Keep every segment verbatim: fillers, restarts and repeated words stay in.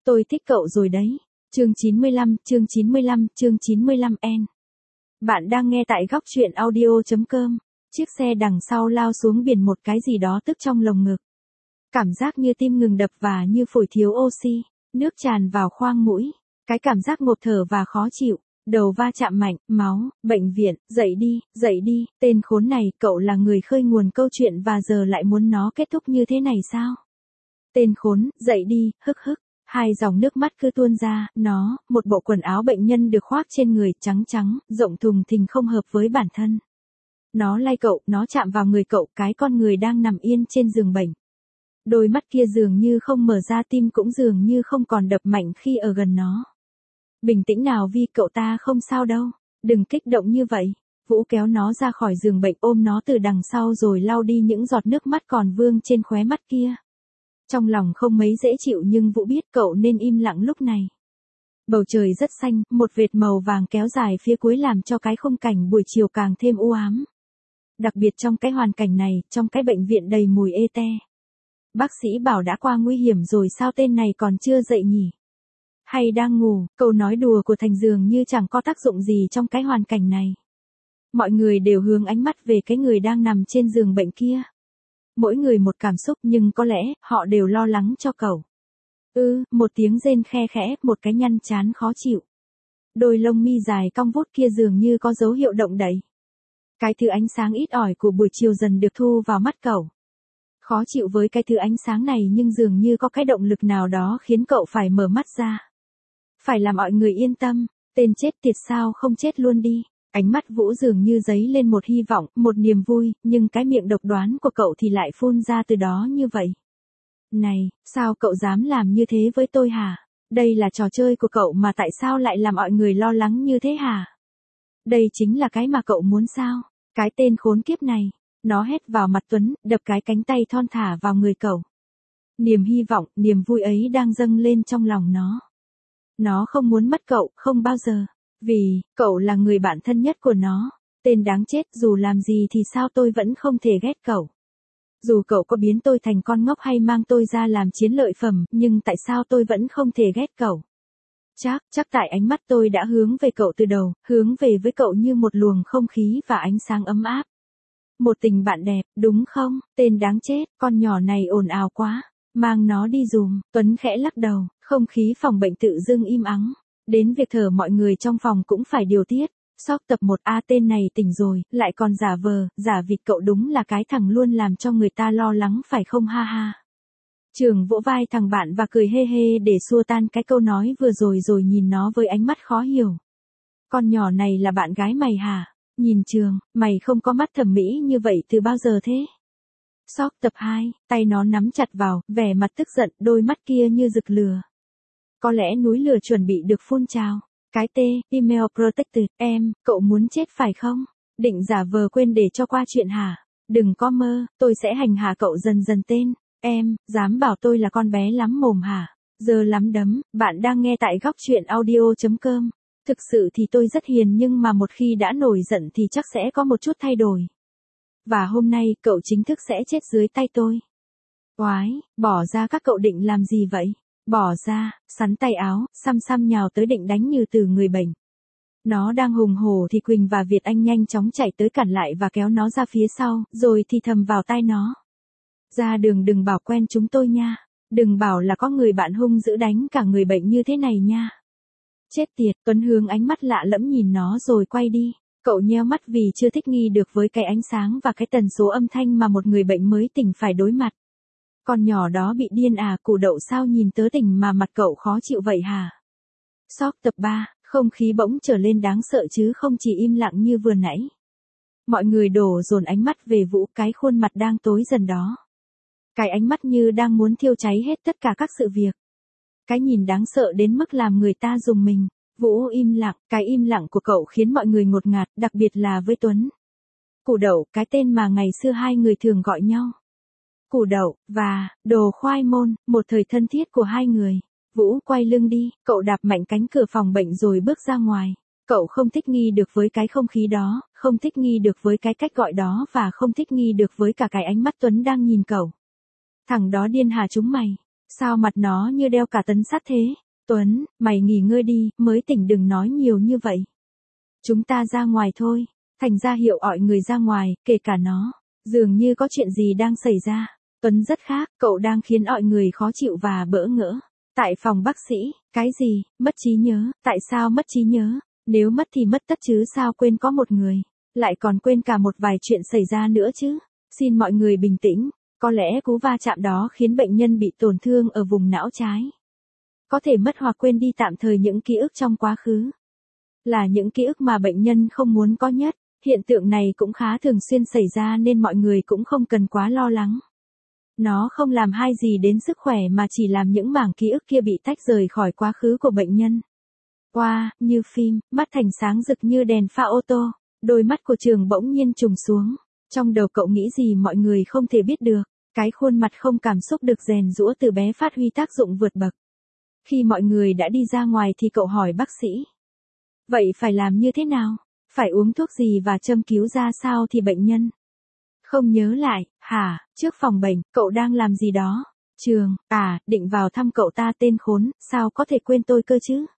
Tôi thích cậu rồi đấy. Chương chín mươi lăm, chương chín mươi lăm, chương chín mươi lăm N. Bạn đang nghe tại góc truyện audio chấm com. Chiếc xe đằng sau lao xuống biển một cái gì đó tức trong lồng ngực. Cảm giác như tim ngừng đập và như phổi thiếu oxy, nước tràn vào khoang mũi. Cái cảm giác ngộp thở và khó chịu, đầu va chạm mạnh, máu, bệnh viện, dậy đi, dậy đi, tên khốn này, cậu là người khơi nguồn câu chuyện và giờ lại muốn nó kết thúc như thế này sao? Tên khốn, dậy đi, hức hức. Hai dòng nước mắt cứ tuôn ra, nó, một bộ quần áo bệnh nhân được khoác trên người, trắng trắng, rộng thùng thình không hợp với bản thân. Nó lay cậu, nó chạm vào người cậu, cái con người đang nằm yên trên giường bệnh. Đôi mắt kia dường như không mở ra, tim cũng dường như không còn đập mạnh khi ở gần nó. Bình tĩnh nào Vi, cậu ta không sao đâu, đừng kích động như vậy. Vũ kéo nó ra khỏi giường bệnh, ôm nó từ đằng sau rồi lau đi những giọt nước mắt còn vương trên khóe mắt kia. Trong lòng không mấy dễ chịu nhưng Vũ biết cậu nên im lặng lúc này. Bầu trời rất xanh, một vệt màu vàng kéo dài phía cuối làm cho cái khung cảnh buổi chiều càng thêm u ám. Đặc biệt trong cái hoàn cảnh này, trong cái bệnh viện đầy mùi ê te. Bác sĩ bảo đã qua nguy hiểm rồi, sao tên này còn chưa dậy nhỉ? Hay đang ngủ? Câu nói đùa của Thành dường như chẳng có tác dụng gì trong cái hoàn cảnh này. Mọi người đều hướng ánh mắt về cái người đang nằm trên giường bệnh kia. Mỗi người một cảm xúc nhưng có lẽ họ đều lo lắng cho cậu. Ừ, một tiếng rên khe khẽ, một cái nhăn chán khó chịu. Đôi lông mi dài cong vút kia dường như có dấu hiệu động đậy. Cái thứ ánh sáng ít ỏi của buổi chiều dần được thu vào mắt cậu. Khó chịu với cái thứ ánh sáng này nhưng dường như có cái động lực nào đó khiến cậu phải mở mắt ra. Phải làm mọi người yên tâm, tên chết tiệt sao không chết luôn đi. Ánh mắt Vũ dường như dấy lên một hy vọng, một niềm vui, nhưng cái miệng độc đoán của cậu thì lại phun ra từ đó như vậy. Này, sao cậu dám làm như thế với tôi hả? Đây là trò chơi của cậu mà tại sao lại làm mọi người lo lắng như thế hả? Đây chính là cái mà cậu muốn sao? Cái tên khốn kiếp này. Nó hét vào mặt Tuấn, đập cái cánh tay thon thả vào người cậu. Niềm hy vọng, niềm vui ấy đang dâng lên trong lòng nó. Nó không muốn mất cậu, không bao giờ. Vì, cậu là người bạn thân nhất của nó. Tên đáng chết, dù làm gì thì sao tôi vẫn không thể ghét cậu. Dù cậu có biến tôi thành con ngốc hay mang tôi ra làm chiến lợi phẩm, nhưng tại sao tôi vẫn không thể ghét cậu? Chắc, chắc tại ánh mắt tôi đã hướng về cậu từ đầu, hướng về với cậu như một luồng không khí và ánh sáng ấm áp. Một tình bạn đẹp, đúng không? Tên đáng chết, con nhỏ này ồn ào quá. Mang nó đi dùm. Tuấn khẽ lắc đầu, không khí phòng bệnh tự dưng im ắng. Đến việc thở mọi người trong phòng cũng phải điều tiết. Sóc tập một A, tên này tỉnh rồi, lại còn giả vờ, giả vịt, cậu đúng là cái thằng luôn làm cho người ta lo lắng phải không, ha ha. Trường vỗ vai thằng bạn và cười hê hê để xua tan cái câu nói vừa rồi rồi nhìn nó với ánh mắt khó hiểu. Con nhỏ này là bạn gái mày hả? Nhìn Trường, mày không có mắt thẩm mỹ như vậy từ bao giờ thế? Sóc tập hai, tay nó nắm chặt vào, vẻ mặt tức giận, đôi mắt kia như rực lửa. Có lẽ núi lửa chuẩn bị được phun trào. Cái T, email protected, em, cậu muốn chết phải không? Định giả vờ quên để cho qua chuyện hả? Đừng có mơ, tôi sẽ hành hạ cậu dần dần tên. Em, dám bảo tôi là con bé lắm mồm hả? Giờ lắm đấm, bạn đang nghe tại góc truyện audio chấm com. Thực sự thì tôi rất hiền nhưng mà một khi đã nổi giận thì chắc sẽ có một chút thay đổi. Và hôm nay cậu chính thức sẽ chết dưới tay tôi. Oái, bỏ ra, các cậu định làm gì vậy? Bỏ ra, sắn tay áo, xăm xăm nhào tới định đánh Như Từ người bệnh. Nó đang hùng hổ thì Quỳnh và Việt Anh nhanh chóng chạy tới cản lại và kéo nó ra phía sau, rồi thì thầm vào tai nó. Ra đường đừng bảo quen chúng tôi nha. Đừng bảo là có người bạn hung dữ đánh cả người bệnh như thế này nha. Chết tiệt, Tuấn hướng ánh mắt lạ lẫm nhìn nó rồi quay đi. Cậu nheo mắt vì chưa thích nghi được với cái ánh sáng và cái tần số âm thanh mà một người bệnh mới tỉnh phải đối mặt. Con nhỏ đó bị điên à, củ đậu sao nhìn tớ tỉnh mà mặt cậu khó chịu vậy hả? Sóc tập ba, không khí bỗng trở lên đáng sợ chứ không chỉ im lặng như vừa nãy. Mọi người đổ dồn ánh mắt về Vũ, cái khuôn mặt đang tối dần đó. Cái ánh mắt như đang muốn thiêu cháy hết tất cả các sự việc. Cái nhìn đáng sợ đến mức làm người ta rùng mình. Vũ im lặng, cái im lặng của cậu khiến mọi người ngột ngạt, đặc biệt là với Tuấn. Củ đậu, cái tên mà ngày xưa hai người thường gọi nhau. Củ đậu, và, đồ khoai môn, một thời thân thiết của hai người. Vũ quay lưng đi, cậu đạp mạnh cánh cửa phòng bệnh rồi bước ra ngoài. Cậu không thích nghi được với cái không khí đó, không thích nghi được với cái cách gọi đó và không thích nghi được với cả cái ánh mắt Tuấn đang nhìn cậu. Thằng đó điên hả chúng mày? Sao mặt nó như đeo cả tấn sắt thế? Tuấn, mày nghỉ ngơi đi, mới tỉnh đừng nói nhiều như vậy. Chúng ta ra ngoài thôi. Thành ra hiệu gọi người ra ngoài, kể cả nó. Dường như có chuyện gì đang xảy ra. Tuấn rất khác, cậu đang khiến mọi người khó chịu và bỡ ngỡ. Tại phòng bác sĩ, cái gì, mất trí nhớ, tại sao mất trí nhớ? Nếu mất thì mất tất chứ sao quên có một người, lại còn quên cả một vài chuyện xảy ra nữa chứ. Xin mọi người bình tĩnh, có lẽ cú va chạm đó khiến bệnh nhân bị tổn thương ở vùng não trái. Có thể mất hoặc quên đi tạm thời những ký ức trong quá khứ. Là những ký ức mà bệnh nhân không muốn có nhất. Hiện tượng này cũng khá thường xuyên xảy ra nên mọi người cũng không cần quá lo lắng. Nó không làm hai gì đến sức khỏe mà chỉ làm những mảng ký ức kia bị tách rời khỏi quá khứ của bệnh nhân. Wow, như phim, mắt Thành sáng rực như đèn pha ô tô, đôi mắt của Trường bỗng nhiên trùng xuống. Trong đầu cậu nghĩ gì mọi người không thể biết được, cái khuôn mặt không cảm xúc được rèn giũa từ bé phát huy tác dụng vượt bậc. Khi mọi người đã đi ra ngoài thì cậu hỏi bác sĩ. Vậy phải làm như thế nào? Phải uống thuốc gì và châm cứu ra sao thì bệnh nhân không nhớ lại, hả, trước phòng bệnh, cậu đang làm gì đó? Trường, à, định vào thăm cậu ta tên khốn, sao có thể quên tôi cơ chứ?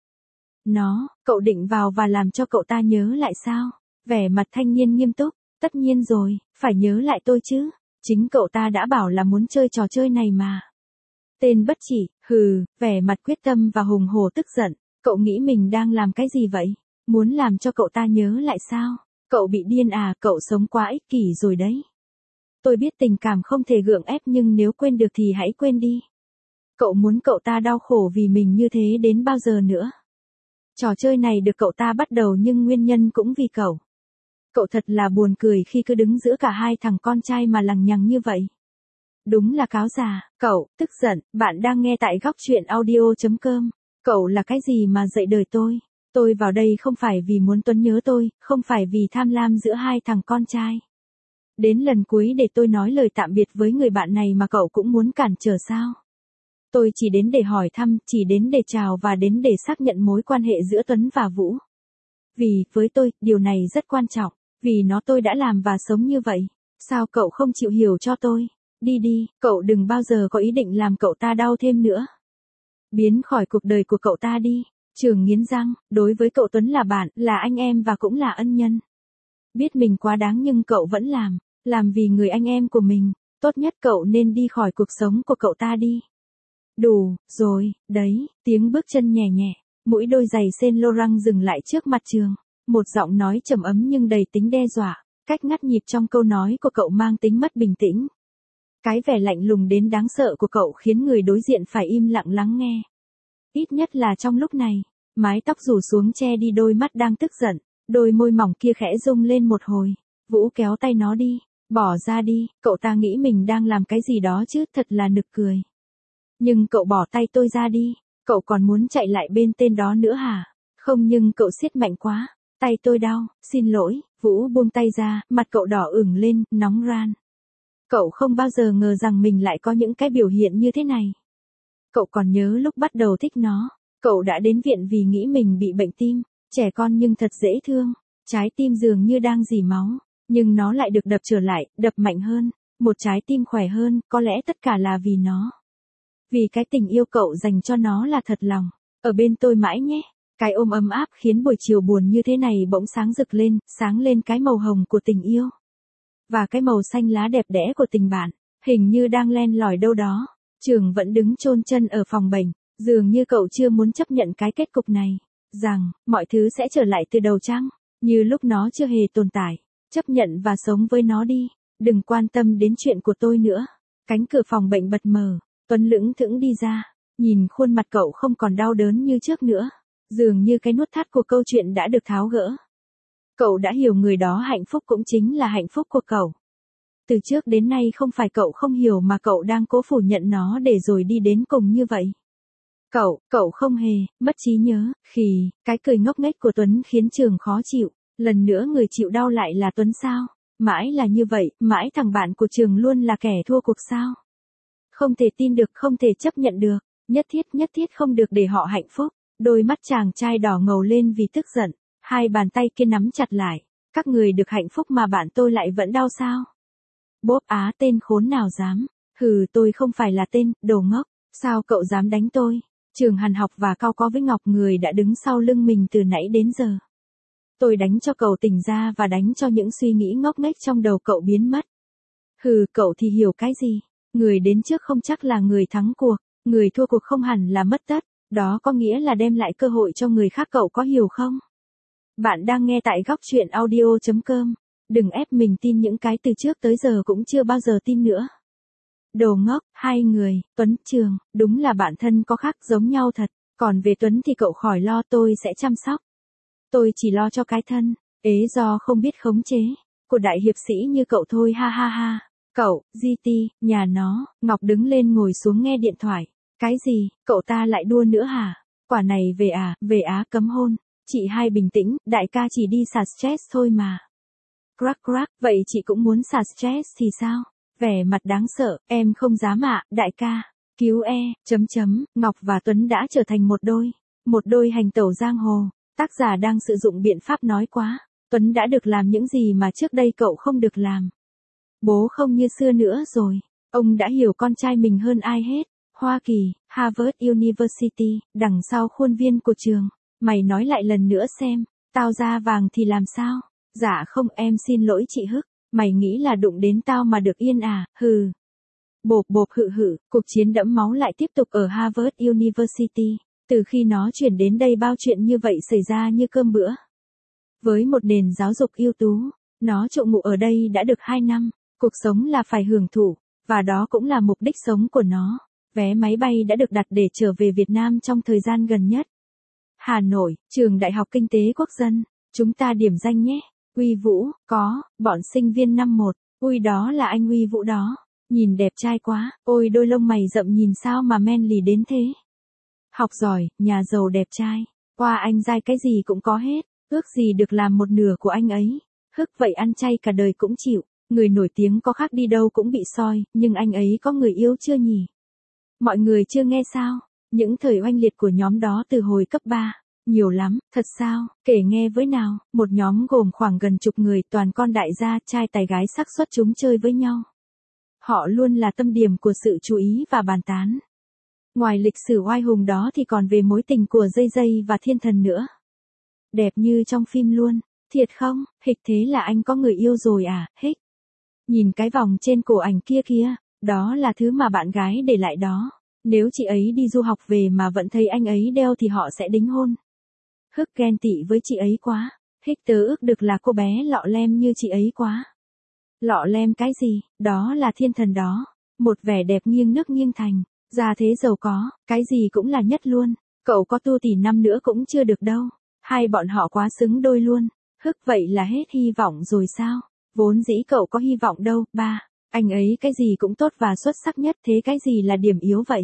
Nó, cậu định vào và làm cho cậu ta nhớ lại sao? Vẻ mặt thanh niên nghiêm túc, tất nhiên rồi, phải nhớ lại tôi chứ. Chính cậu ta đã bảo là muốn chơi trò chơi này mà. Tên bất chỉ, hừ, vẻ mặt quyết tâm và hùng hổ tức giận, cậu nghĩ mình đang làm cái gì vậy? Muốn làm cho cậu ta nhớ lại sao? Cậu bị điên à, cậu sống quá ích kỷ rồi đấy. Tôi biết tình cảm không thể gượng ép nhưng nếu quên được thì hãy quên đi. Cậu muốn cậu ta đau khổ vì mình như thế đến bao giờ nữa? Trò chơi này được cậu ta bắt đầu nhưng nguyên nhân cũng vì cậu. Cậu thật là buồn cười khi cứ đứng giữa cả hai thằng con trai mà lằng nhằng như vậy. Đúng là cáo già, cậu, tức giận, bạn đang nghe tại góc truyện audio chấm com. Cậu là cái gì mà dạy đời tôi? Tôi vào đây không phải vì muốn Tuấn nhớ tôi, không phải vì tham lam giữa hai thằng con trai. Đến lần cuối để tôi nói lời tạm biệt với người bạn này mà cậu cũng muốn cản trở sao? Tôi chỉ đến để hỏi thăm, chỉ đến để chào và đến để xác nhận mối quan hệ giữa Tuấn và Vũ. Vì, với tôi, điều này rất quan trọng, vì nó tôi đã làm và sống như vậy. Sao cậu không chịu hiểu cho tôi? Đi đi, cậu đừng bao giờ có ý định làm cậu ta đau thêm nữa. Biến khỏi cuộc đời của cậu ta đi. Trường nghiến răng, đối với cậu Tuấn là bạn, là anh em và cũng là ân nhân. Biết mình quá đáng nhưng cậu vẫn làm, làm vì người anh em của mình, tốt nhất cậu nên đi khỏi cuộc sống của cậu ta đi. Đủ, rồi, đấy, tiếng bước chân nhẹ nhẹ, mũi đôi giày Saint Laurent dừng lại trước mặt Trường, một giọng nói trầm ấm nhưng đầy tính đe dọa, cách ngắt nhịp trong câu nói của cậu mang tính mất bình tĩnh. Cái vẻ lạnh lùng đến đáng sợ của cậu khiến người đối diện phải im lặng lắng nghe. Ít nhất là trong lúc này, mái tóc rủ xuống che đi đôi mắt đang tức giận, đôi môi mỏng kia khẽ rung lên một hồi. Vũ kéo tay nó đi, bỏ ra đi, cậu ta nghĩ mình đang làm cái gì đó chứ, thật là nực cười. Nhưng cậu bỏ tay tôi ra đi, cậu còn muốn chạy lại bên tên đó nữa hả? Không nhưng cậu siết mạnh quá, tay tôi đau, xin lỗi, Vũ buông tay ra, mặt cậu đỏ ửng lên, nóng ran. Cậu không bao giờ ngờ rằng mình lại có những cái biểu hiện như thế này. Cậu còn nhớ lúc bắt đầu thích nó, cậu đã đến viện vì nghĩ mình bị bệnh tim, trẻ con nhưng thật dễ thương, trái tim dường như đang rỉ máu, nhưng nó lại được đập trở lại, đập mạnh hơn, một trái tim khỏe hơn, có lẽ tất cả là vì nó. Vì cái tình yêu cậu dành cho nó là thật lòng, ở bên tôi mãi nhé, cái ôm ấm áp khiến buổi chiều buồn như thế này bỗng sáng rực lên, sáng lên cái màu hồng của tình yêu. Và cái màu xanh lá đẹp đẽ của tình bạn, hình như đang len lỏi đâu đó. Trường vẫn đứng chôn chân ở phòng bệnh, dường như cậu chưa muốn chấp nhận cái kết cục này, rằng, mọi thứ sẽ trở lại từ đầu chăng, như lúc nó chưa hề tồn tại, chấp nhận và sống với nó đi, đừng quan tâm đến chuyện của tôi nữa. Cánh cửa phòng bệnh bật mở, Tuấn lững thững đi ra, nhìn khuôn mặt cậu không còn đau đớn như trước nữa, dường như cái nút thắt của câu chuyện đã được tháo gỡ. Cậu đã hiểu người đó hạnh phúc cũng chính là hạnh phúc của cậu. Từ trước đến nay không phải cậu không hiểu mà cậu đang cố phủ nhận nó để rồi đi đến cùng như vậy. Cậu, cậu không hề, mất trí nhớ, khì, cái cười ngốc nghếch của Tuấn khiến Trường khó chịu, lần nữa người chịu đau lại là Tuấn sao? Mãi là như vậy, mãi thằng bạn của Trường luôn là kẻ thua cuộc sao? Không thể tin được, không thể chấp nhận được, nhất thiết nhất thiết không được để họ hạnh phúc. Đôi mắt chàng trai đỏ ngầu lên vì tức giận, hai bàn tay kia nắm chặt lại, các người được hạnh phúc mà bạn tôi lại vẫn đau sao? Bốp á tên khốn nào dám, hừ tôi không phải là tên, đồ ngốc, Sao cậu dám đánh tôi? Trường Hàn Học và Cao có với Ngọc người đã đứng sau lưng mình từ nãy đến giờ. Tôi đánh cho cậu tỉnh ra và đánh cho những suy nghĩ ngốc nghếch trong đầu cậu biến mất. Hừ, cậu thì hiểu cái gì? Người đến trước không chắc là người thắng cuộc, người thua cuộc không hẳn là mất tất, đó có nghĩa là đem lại cơ hội cho người khác, cậu có hiểu không? Bạn đang nghe tại góc chuyện audio chấm com. Đừng ép mình tin những cái từ trước tới giờ cũng chưa bao giờ tin nữa. Đồ ngốc, hai người, Tuấn, Trường, đúng là bạn thân có khác giống nhau thật, còn về Tuấn thì cậu khỏi lo, tôi sẽ chăm sóc. Tôi chỉ lo cho cái thân, ế do không biết khống chế, của đại hiệp sĩ như cậu thôi, ha ha ha. Cậu, giê tê, nhà nó, Ngọc đứng lên ngồi xuống nghe điện thoại. Cái gì, cậu ta lại đua nữa hả? Quả này về à, về Á cấm hôn. Chị hai bình tĩnh, đại ca chỉ đi xả stress thôi mà. Crack crack, vậy chị cũng muốn xả stress thì sao? Vẻ mặt đáng sợ, em không dám ạ, đại ca. Cứu e, chấm chấm, Ngọc và Tuấn đã trở thành một đôi. Một đôi hành tẩu giang hồ. Tác giả đang sử dụng biện pháp nói quá. Tuấn đã được làm những gì mà trước đây cậu không được làm. Bố không như xưa nữa rồi. Ông đã hiểu con trai mình hơn ai hết. Hoa Kỳ, Harvard University, đằng sau khuôn viên của trường. Mày nói lại lần nữa xem, tao da vàng thì làm sao? Dạ không, em xin lỗi chị Hức. Mày nghĩ là đụng đến tao mà được yên à, hừ. Bộp bộp hự hự, cuộc chiến đẫm máu lại tiếp tục ở Harvard University. Từ khi nó chuyển đến đây bao chuyện như vậy xảy ra như cơm bữa. Với một nền giáo dục ưu tú, nó trụ ngụ ở đây đã được hai năm. Cuộc sống là phải hưởng thụ, và đó cũng là mục đích sống của nó. Vé máy bay đã được đặt để trở về Việt Nam trong thời gian gần nhất. Hà Nội, Trường Đại học Kinh tế Quốc dân. Chúng ta điểm danh nhé. Uy Vũ, có, bọn sinh viên năm một. Ui, đó là anh Uy Vũ đó. Nhìn đẹp trai quá, ôi đôi lông mày rậm nhìn sao mà men lì đến thế. Học giỏi, nhà giàu đẹp trai. Qua anh giai cái gì cũng có hết. Ước gì được làm một nửa của anh ấy. Hức, vậy ăn chay cả đời cũng chịu. Người nổi tiếng có khác đi đâu cũng bị soi, nhưng anh ấy có người yêu chưa nhỉ? Mọi người chưa nghe sao? Những thời oanh liệt của nhóm đó từ hồi cấp ba. Nhiều lắm, thật sao? Kể nghe với nào. Một nhóm gồm khoảng gần chục người, toàn con đại gia, trai tài gái xác suất chúng chơi với nhau. Họ luôn là tâm điểm của sự chú ý và bàn tán. Ngoài lịch sử oai hùng đó thì còn về mối tình của Dây Dây và Thiên Thần nữa. Đẹp như trong phim luôn. Thiệt không? Hịch, thế là anh có người yêu rồi à? Hích. Nhìn cái vòng trên cổ ảnh kia kia, đó là thứ mà bạn gái để lại đó. Nếu chị ấy đi du học về mà vẫn thấy anh ấy đeo thì họ sẽ đính hôn. Hức, ghen tị với chị ấy quá. Hích, tớ ước được là cô bé lọ lem như chị ấy quá. Lọ lem cái gì? Đó là Thiên Thần đó. Một vẻ đẹp nghiêng nước nghiêng thành. Gia thế giàu có, cái gì cũng là nhất luôn. Cậu có tu tỷ năm nữa cũng chưa được đâu. Hai bọn họ quá xứng đôi luôn. Hức, vậy là hết hy vọng rồi sao? Vốn dĩ cậu có hy vọng đâu, ba. Anh ấy cái gì cũng tốt và xuất sắc nhất, thế cái gì là điểm yếu vậy?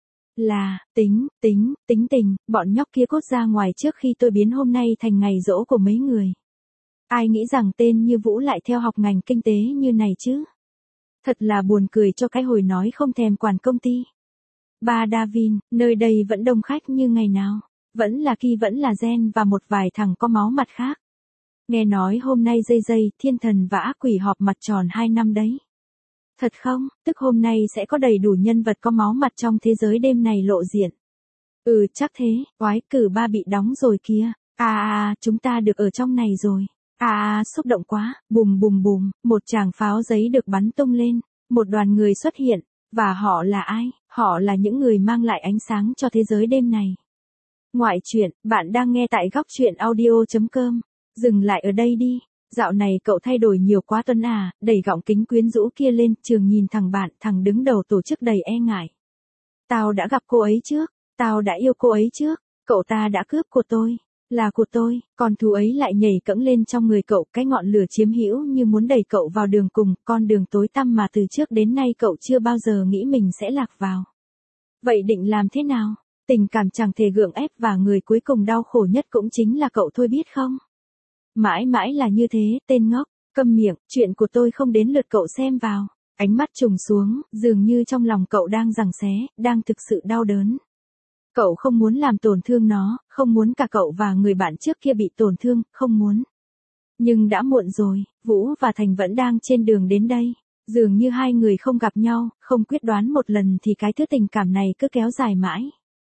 Là, tính, tính, tính tình, bọn nhóc kia cốt ra ngoài trước khi tôi biến hôm nay thành ngày giỗ của mấy người. Ai nghĩ rằng tên như Vũ lại theo học ngành kinh tế như này chứ? Thật là buồn cười cho cái hồi nói không thèm quản công ty. Ba Davin, nơi đây vẫn đông khách như ngày nào. Vẫn là Ki, vẫn là Gen và một vài thằng có máu mặt khác. Nghe nói hôm nay Dây Dây, Thiên Thần và Ác Quỷ họp mặt tròn hai năm đấy. Thật không? Tức hôm nay sẽ có đầy đủ nhân vật có máu mặt trong thế giới đêm này lộ diện. Ừ, chắc thế. Oái cử ba bị đóng rồi kia. À à, chúng ta được ở trong này rồi. À à, xúc động quá. Bùm bùm bùm, một tràng pháo giấy được bắn tung lên. Một đoàn người xuất hiện. Và họ là ai? Họ là những người mang lại ánh sáng cho thế giới đêm này. Ngoại truyện, bạn đang nghe tại góc chuyện audio chấm com. Dừng lại ở đây đi. Dạo này cậu thay đổi nhiều quá Tuấn à, đẩy gọng kính quyến rũ kia lên, Trường nhìn thằng bạn, thằng đứng đầu tổ chức đầy e ngại. Tao đã gặp cô ấy trước, tao đã yêu cô ấy trước, cậu ta đã cướp của tôi, là của tôi, còn thú ấy lại nhảy cẫng lên trong người cậu, cái ngọn lửa chiếm hữu như muốn đẩy cậu vào đường cùng, con đường tối tăm mà từ trước đến nay cậu chưa bao giờ nghĩ mình sẽ lạc vào. Vậy định làm thế nào? Tình cảm chẳng thể gượng ép và người cuối cùng đau khổ nhất cũng chính là cậu thôi biết không? Mãi mãi là như thế, tên ngốc, câm miệng, chuyện của tôi không đến lượt cậu xem vào. Ánh mắt trùng xuống, dường như trong lòng cậu đang giằng xé, đang thực sự đau đớn. Cậu không muốn làm tổn thương nó, không muốn cả cậu và người bạn trước kia bị tổn thương, không muốn. Nhưng đã muộn rồi, Vũ và Thành vẫn đang trên đường đến đây. Dường như hai người không gặp nhau, không quyết đoán một lần thì cái thứ tình cảm này cứ kéo dài mãi.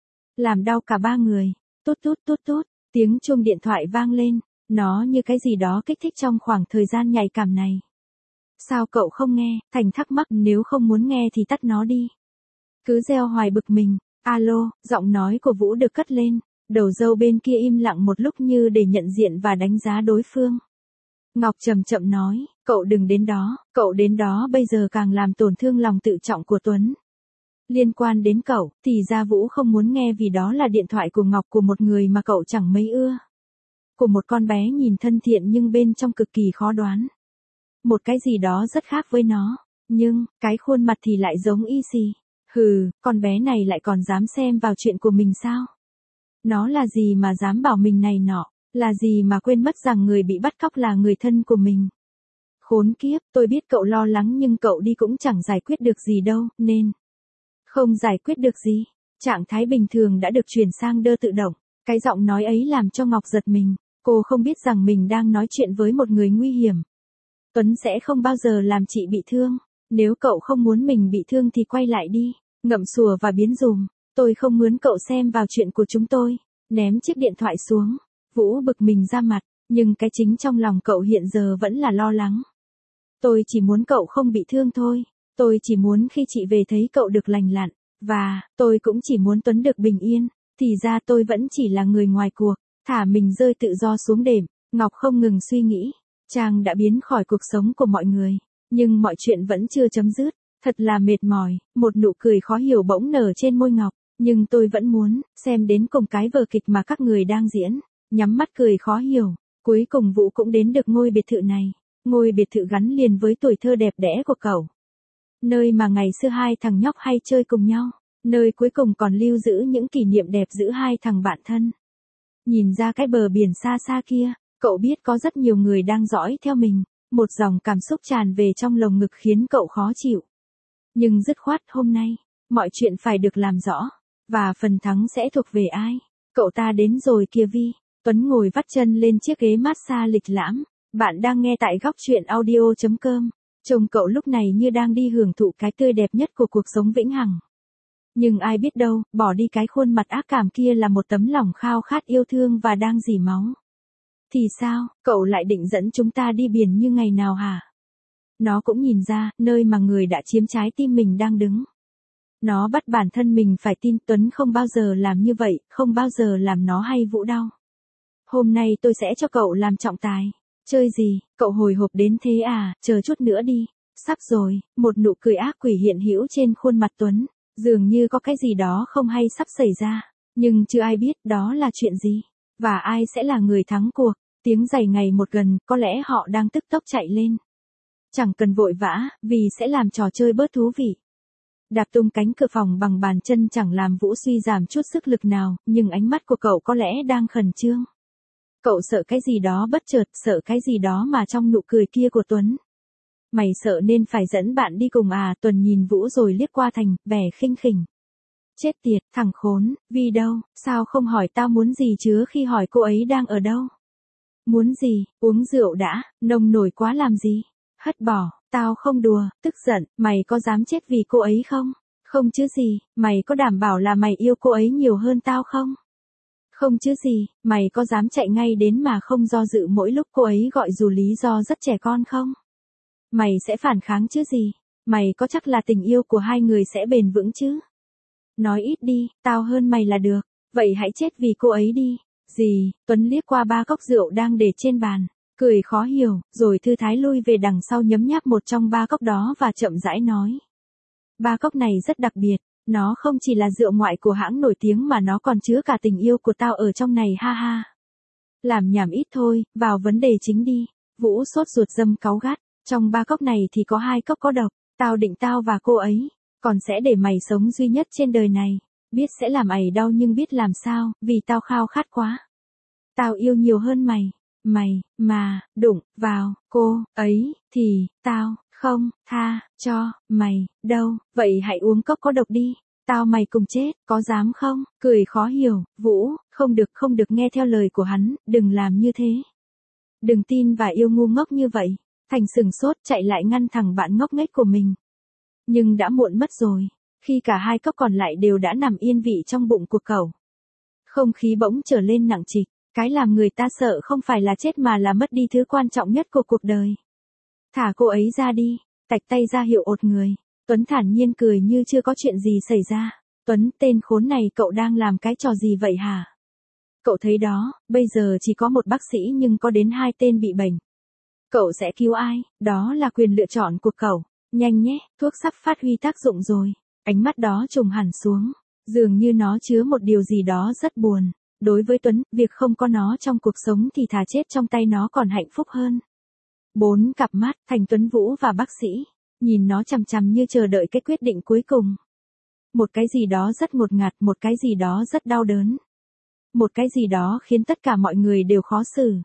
Làm đau cả ba người. Tút tút tút tút, tiếng chuông điện thoại vang lên, nó như cái gì đó kích thích trong khoảng thời gian nhạy cảm này. Sao cậu không nghe? Thành thắc mắc, nếu không muốn nghe thì tắt nó đi. Cứ gieo hoài bực mình. Alo, giọng nói của Vũ được cất lên, đầu dâu bên kia im lặng một lúc như để nhận diện và đánh giá đối phương. Ngọc chậm chậm nói, cậu đừng đến đó, cậu đến đó bây giờ càng làm tổn thương lòng tự trọng của Tuấn. Liên quan đến cậu, thì ra Vũ không muốn nghe vì đó là điện thoại của Ngọc, của một người mà cậu chẳng mấy ưa. Của một con bé nhìn thân thiện nhưng bên trong cực kỳ khó đoán. Một cái gì đó rất khác với nó, nhưng, cái khuôn mặt thì lại giống y xì. Hừ, con bé này lại còn dám xem vào chuyện của mình sao? Nó là gì mà dám bảo mình này nọ, là gì mà quên mất rằng người bị bắt cóc là người thân của mình? Khốn kiếp, tôi biết cậu lo lắng nhưng cậu đi cũng chẳng giải quyết được gì đâu, nên... Không giải quyết được gì. Trạng thái bình thường đã được chuyển sang đơ tự động. Cái giọng nói ấy làm cho Ngọc giật mình. Cô không biết rằng mình đang nói chuyện với một người nguy hiểm. Tuấn sẽ không bao giờ làm chị bị thương. Nếu cậu không muốn mình bị thương thì quay lại đi. Ngậm sùa và biến dùm. Tôi không muốn cậu xem vào chuyện của chúng tôi. Ném chiếc điện thoại xuống. Vũ bực mình ra mặt. Nhưng cái chính trong lòng cậu hiện giờ vẫn là lo lắng. Tôi chỉ muốn cậu không bị thương thôi. Tôi chỉ muốn khi chị về thấy cậu được lành lặn. Và, tôi cũng chỉ muốn Tuấn được bình yên. Thì ra tôi vẫn chỉ là người ngoài cuộc. Thả mình rơi tự do xuống đệm. Ngọc không ngừng suy nghĩ. Trang đã biến khỏi cuộc sống của mọi người. Nhưng mọi chuyện vẫn chưa chấm dứt. Thật là mệt mỏi. Một nụ cười khó hiểu bỗng nở trên môi Ngọc. Nhưng tôi vẫn muốn xem đến cùng cái vở kịch mà các người đang diễn. Nhắm mắt cười khó hiểu. Cuối cùng Vũ cũng đến được ngôi biệt thự này. Ngôi biệt thự gắn liền với tuổi thơ đẹp đẽ của cậu. Nơi mà ngày xưa hai thằng nhóc hay chơi cùng nhau. Nơi cuối cùng còn lưu giữ những kỷ niệm đẹp giữa hai thằng bạn thân. Nhìn ra cái bờ biển xa xa kia, cậu biết có rất nhiều người đang dõi theo mình. Một dòng cảm xúc tràn về trong lồng ngực khiến cậu khó chịu. Nhưng dứt khoát hôm nay, mọi chuyện phải được làm rõ. Và phần thắng sẽ thuộc về ai? Cậu ta đến rồi kìa Vi. Tuấn ngồi vắt chân lên chiếc ghế massage lịch lãm. Bạn đang nghe tại góc truyện audio chấm com. Trông cậu lúc này như đang đi hưởng thụ cái tươi đẹp nhất của cuộc sống vĩnh hằng. Nhưng ai biết đâu, bỏ đi cái khuôn mặt ác cảm kia là một tấm lòng khao khát yêu thương và đang rỉ máu. Thì sao, cậu lại định dẫn chúng ta đi biển như ngày nào hả? Nó cũng nhìn ra, nơi mà người đã chiếm trái tim mình đang đứng. Nó bắt bản thân mình phải tin Tuấn không bao giờ làm như vậy, không bao giờ làm nó hay Vũ đau. Hôm nay tôi sẽ cho cậu làm trọng tài. Chơi gì, cậu hồi hộp đến thế à, chờ chút nữa đi. Sắp rồi, một nụ cười ác quỷ hiện hữu trên khuôn mặt Tuấn. Dường như có cái gì đó không hay sắp xảy ra. Nhưng chưa ai biết đó là chuyện gì. Và ai sẽ là người thắng cuộc. Tiếng giày ngày một gần, có lẽ họ đang tức tốc chạy lên. Chẳng cần vội vã, vì sẽ làm trò chơi bớt thú vị. Đạp tung cánh cửa phòng bằng bàn chân chẳng làm Vũ suy giảm chút sức lực nào, nhưng ánh mắt của cậu có lẽ đang khẩn trương. Cậu sợ cái gì đó bất chợt, sợ cái gì đó mà trong nụ cười kia của Tuấn. Mày sợ nên phải dẫn bạn đi cùng à? Tuấn nhìn Vũ rồi liếc qua Thành, vẻ khinh khỉnh. Chết tiệt, thằng khốn, Vi đâu, sao không hỏi tao muốn gì chứ khi hỏi cô ấy đang ở đâu? Muốn gì, uống rượu đã, nông nổi quá làm gì? Hất bỏ, tao không đùa, tức giận, mày có dám chết vì cô ấy không? Không chứ gì, mày có đảm bảo là mày yêu cô ấy nhiều hơn tao không? Không chứ gì, mày có dám chạy ngay đến mà không do dự mỗi lúc cô ấy gọi dù lý do rất trẻ con không? Mày sẽ phản kháng chứ gì? Mày có chắc là tình yêu của hai người sẽ bền vững chứ? Nói ít đi, tao hơn mày là được, vậy hãy chết vì cô ấy đi. Gì? Tuấn liếc qua ba cốc rượu đang để trên bàn, cười khó hiểu, rồi thư thái lui về đằng sau nhấm nháp một trong ba cốc đó và chậm rãi nói. Ba cốc này rất đặc biệt, nó không chỉ là rượu ngoại của hãng nổi tiếng mà nó còn chứa cả tình yêu của tao ở trong này ha ha. Làm nhảm ít thôi, vào vấn đề chính đi. Vũ sốt ruột dâm cáu gắt, trong ba cốc này thì có hai cốc có độc, tao định tao và cô ấy, còn sẽ để mày sống duy nhất trên đời này. Biết sẽ làm ày đau nhưng biết làm sao, vì tao khao khát quá. Tao yêu nhiều hơn mày, mày, mà, đụng, vào, cô, ấy, thì, tao, không, tha, cho, mày, đâu, vậy hãy uống cốc có độc đi, tao mày cùng chết, có dám không? Cười khó hiểu, Vũ, không được không được nghe theo lời của hắn, đừng làm như thế. Đừng tin và yêu ngu ngốc như vậy. Thành sừng sốt chạy lại ngăn thằng bạn ngốc nghếch của mình. Nhưng đã muộn mất rồi, khi cả hai cốc còn lại đều đã nằm yên vị trong bụng của cậu. Không khí bỗng trở lên nặng trịch, cái làm người ta sợ không phải là chết mà là mất đi thứ quan trọng nhất của cuộc đời. Thả cô ấy ra đi, tạch tay ra hiệu ột người. Tuấn thản nhiên cười như chưa có chuyện gì xảy ra. Tuấn, tên khốn này cậu đang làm cái trò gì vậy hả? Cậu thấy đó, bây giờ chỉ có một bác sĩ nhưng có đến hai tên bị bệnh. Cậu sẽ cứu ai? Đó là quyền lựa chọn của cậu. Nhanh nhé, thuốc sắp phát huy tác dụng rồi. Ánh mắt đó trùng hẳn xuống. Dường như nó chứa một điều gì đó rất buồn. Đối với Tuấn, việc không có nó trong cuộc sống thì thà chết trong tay nó còn hạnh phúc hơn. Bốn cặp mắt, Thành, Tuấn, Vũ và bác sĩ. Nhìn nó chằm chằm như chờ đợi cái quyết định cuối cùng. Một cái gì đó rất ngột ngạt, một cái gì đó rất đau đớn. Một cái gì đó khiến tất cả mọi người đều khó xử.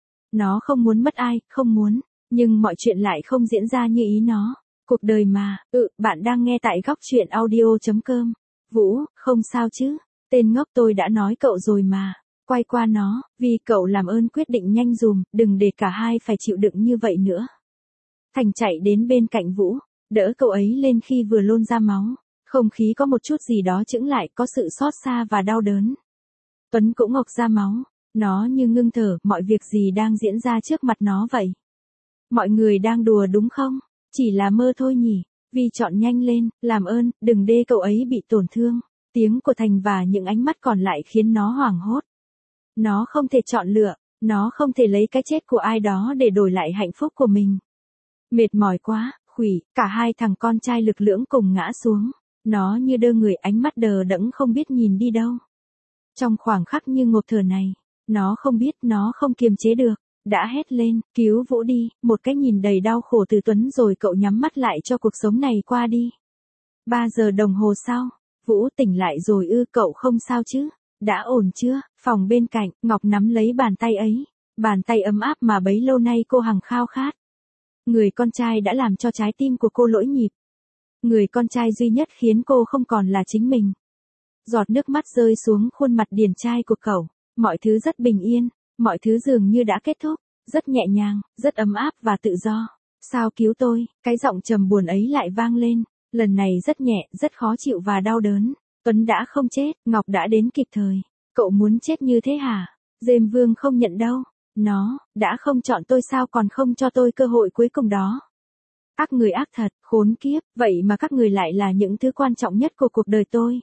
Nó không muốn mất ai, không muốn, nhưng mọi chuyện lại không diễn ra như ý nó. Cuộc đời mà, ừ, bạn đang nghe tại góc chuyện audio chấm com. Vũ, không sao chứ, tên ngốc tôi đã nói cậu rồi mà. Quay qua nó, vì cậu làm ơn quyết định nhanh dùm, đừng để cả hai phải chịu đựng như vậy nữa. Thành chạy đến bên cạnh Vũ, đỡ cậu ấy lên khi vừa lôn ra máu. Không khí có một chút gì đó chững lại, có sự xót xa và đau đớn. Tuấn cũng ngộc ra máu, nó như ngưng thở, mọi việc gì đang diễn ra trước mặt nó vậy? Mọi người đang đùa đúng không? Chỉ là mơ thôi nhỉ, vì chọn nhanh lên, làm ơn, đừng để cậu ấy bị tổn thương. Tiếng của Thành và những ánh mắt còn lại khiến nó hoảng hốt. Nó không thể chọn lựa, nó không thể lấy cái chết của ai đó để đổi lại hạnh phúc của mình. Mệt mỏi quá, khủy, cả hai thằng con trai lực lưỡng cùng ngã xuống. Nó như đơ người, ánh mắt đờ đẫn không biết nhìn đi đâu. Trong khoảng khắc như ngộp thở này, nó không biết, nó không kiềm chế được, đã hét lên, cứu Vũ đi, một cái nhìn đầy đau khổ từ Tuấn rồi cậu nhắm mắt lại cho cuộc sống này qua đi. Ba giờ đồng hồ sau, Vũ tỉnh lại rồi ư, cậu không sao chứ, đã ổn chưa? Phòng bên cạnh, Ngọc nắm lấy bàn tay ấy, bàn tay ấm áp mà bấy lâu nay cô hằng khao khát. Người con trai đã làm cho trái tim của cô lỗi nhịp. Người con trai duy nhất khiến cô không còn là chính mình. Giọt nước mắt rơi xuống khuôn mặt điển trai của cậu. Mọi thứ rất bình yên, mọi thứ dường như đã kết thúc, rất nhẹ nhàng, rất ấm áp và tự do. Sao cứu tôi, cái giọng trầm buồn ấy lại vang lên, lần này rất nhẹ, rất khó chịu và đau đớn. Tuấn đã không chết, Ngọc đã đến kịp thời. Cậu muốn chết như thế hả? Diêm Vương không nhận đâu. Nó, đã không chọn tôi sao còn không cho tôi cơ hội cuối cùng đó. Ác người ác thật, khốn kiếp, vậy mà các người lại là những thứ quan trọng nhất của cuộc đời tôi.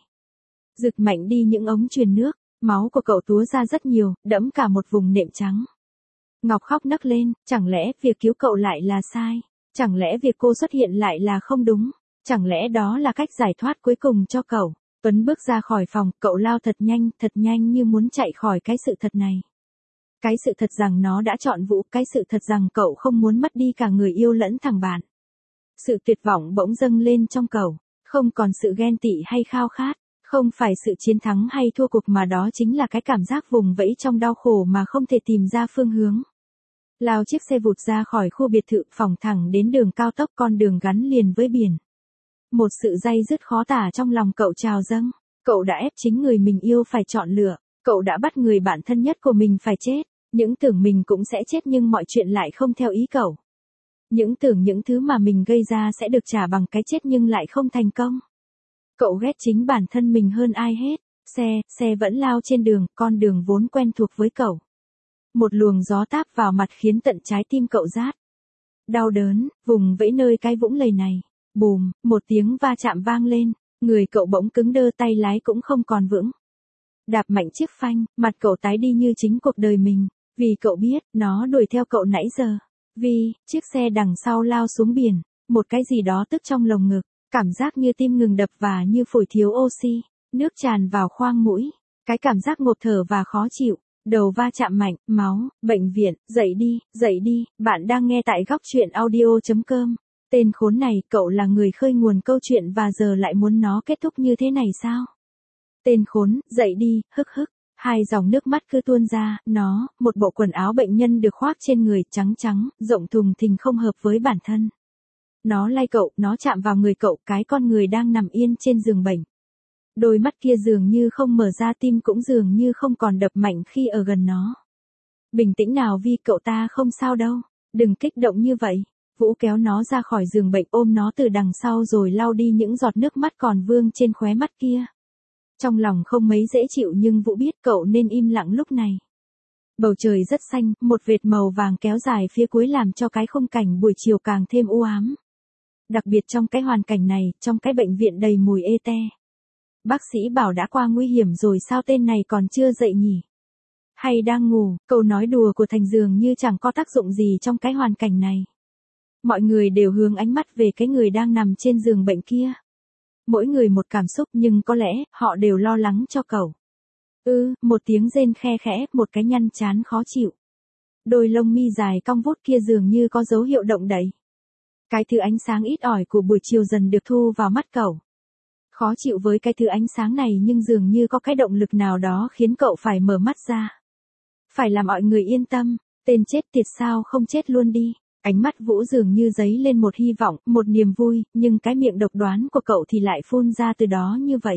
Rực mạnh đi những ống truyền nước, máu của cậu túa ra rất nhiều, đẫm cả một vùng nệm trắng. Ngọc khóc nấc lên, chẳng lẽ việc cứu cậu lại là sai? Chẳng lẽ việc cô xuất hiện lại là không đúng? Chẳng lẽ đó là cách giải thoát cuối cùng cho cậu? Tuấn bước ra khỏi phòng, cậu lao thật nhanh, thật nhanh như muốn chạy khỏi cái sự thật này. Cái sự thật rằng nó đã chọn Vũ, cái sự thật rằng cậu không muốn mất đi cả người yêu lẫn thằng bạn. Sự tuyệt vọng bỗng dâng lên trong cậu, không còn sự ghen tị hay khao khát, không phải sự chiến thắng hay thua cuộc mà đó chính là cái cảm giác vùng vẫy trong đau khổ mà không thể tìm ra phương hướng. Lao chiếc xe vụt ra khỏi khu biệt thự, phóng thẳng đến đường cao tốc, con đường gắn liền với biển. Một sự day dứt khó tả trong lòng cậu trào dâng, cậu đã ép chính người mình yêu phải chọn lựa, cậu đã bắt người bạn thân nhất của mình phải chết, những tưởng mình cũng sẽ chết nhưng mọi chuyện lại không theo ý cậu. Những tưởng những thứ mà mình gây ra sẽ được trả bằng cái chết nhưng lại không thành công. Cậu ghét chính bản thân mình hơn ai hết. Xe, xe vẫn lao trên đường, con đường vốn quen thuộc với cậu. Một luồng gió táp vào mặt khiến tận trái tim cậu rát. Đau đớn, vùng vẫy nơi cái vũng lầy này. Bùm, một tiếng va chạm vang lên, người cậu bỗng cứng đơ, tay lái cũng không còn vững. Đạp mạnh chiếc phanh, mặt cậu tái đi như chính cuộc đời mình, vì cậu biết, nó đuổi theo cậu nãy giờ. Vì, chiếc xe đằng sau lao xuống biển, một cái gì đó tức trong lồng ngực, cảm giác như tim ngừng đập và như phổi thiếu oxy, nước tràn vào khoang mũi, cái cảm giác ngộp thở và khó chịu, đầu va chạm mạnh, máu, bệnh viện, dậy đi, dậy đi, bạn đang nghe tại góc chuyện audio chấm com. Tên khốn này, cậu là người khơi nguồn câu chuyện và giờ lại muốn nó kết thúc như thế này sao? Tên khốn, dậy đi, hức hức. Hai dòng nước mắt cứ tuôn ra, nó, một bộ quần áo bệnh nhân được khoác trên người, trắng trắng, rộng thùng thình không hợp với bản thân. Nó lay cậu, nó chạm vào người cậu, cái con người đang nằm yên trên giường bệnh. Đôi mắt kia dường như không mở ra, tim cũng dường như không còn đập mạnh khi ở gần nó. Bình tĩnh nào Vi, cậu ta không sao đâu, đừng kích động như vậy. Vũ kéo nó ra khỏi giường bệnh, ôm nó từ đằng sau rồi lau đi những giọt nước mắt còn vương trên khóe mắt kia. Trong lòng không mấy dễ chịu nhưng Vũ biết cậu nên im lặng lúc này. Bầu trời rất xanh, một vệt màu vàng kéo dài phía cuối làm cho cái khung cảnh buổi chiều càng thêm u ám. Đặc biệt trong cái hoàn cảnh này, trong cái bệnh viện đầy mùi ê te. Bác sĩ bảo đã qua nguy hiểm rồi sao tên này còn chưa dậy nhỉ? Hay đang ngủ? Câu nói đùa của Thành dường như chẳng có tác dụng gì trong cái hoàn cảnh này. Mọi người đều hướng ánh mắt về cái người đang nằm trên giường bệnh kia. Mỗi người một cảm xúc nhưng có lẽ họ đều lo lắng cho cậu. Ừ, một tiếng rên khe khẽ, một cái nhăn chán khó chịu. Đôi lông mi dài cong vút kia dường như có dấu hiệu động đậy. Cái thứ ánh sáng ít ỏi của buổi chiều dần được thu vào mắt cậu. Khó chịu với cái thứ ánh sáng này nhưng dường như có cái động lực nào đó khiến cậu phải mở mắt ra. Phải làm mọi người yên tâm, tên chết tiệt sao không chết luôn đi. Ánh mắt Vũ dường như dấy lên một hy vọng, một niềm vui, nhưng cái miệng độc đoán của cậu thì lại phun ra từ đó như vậy.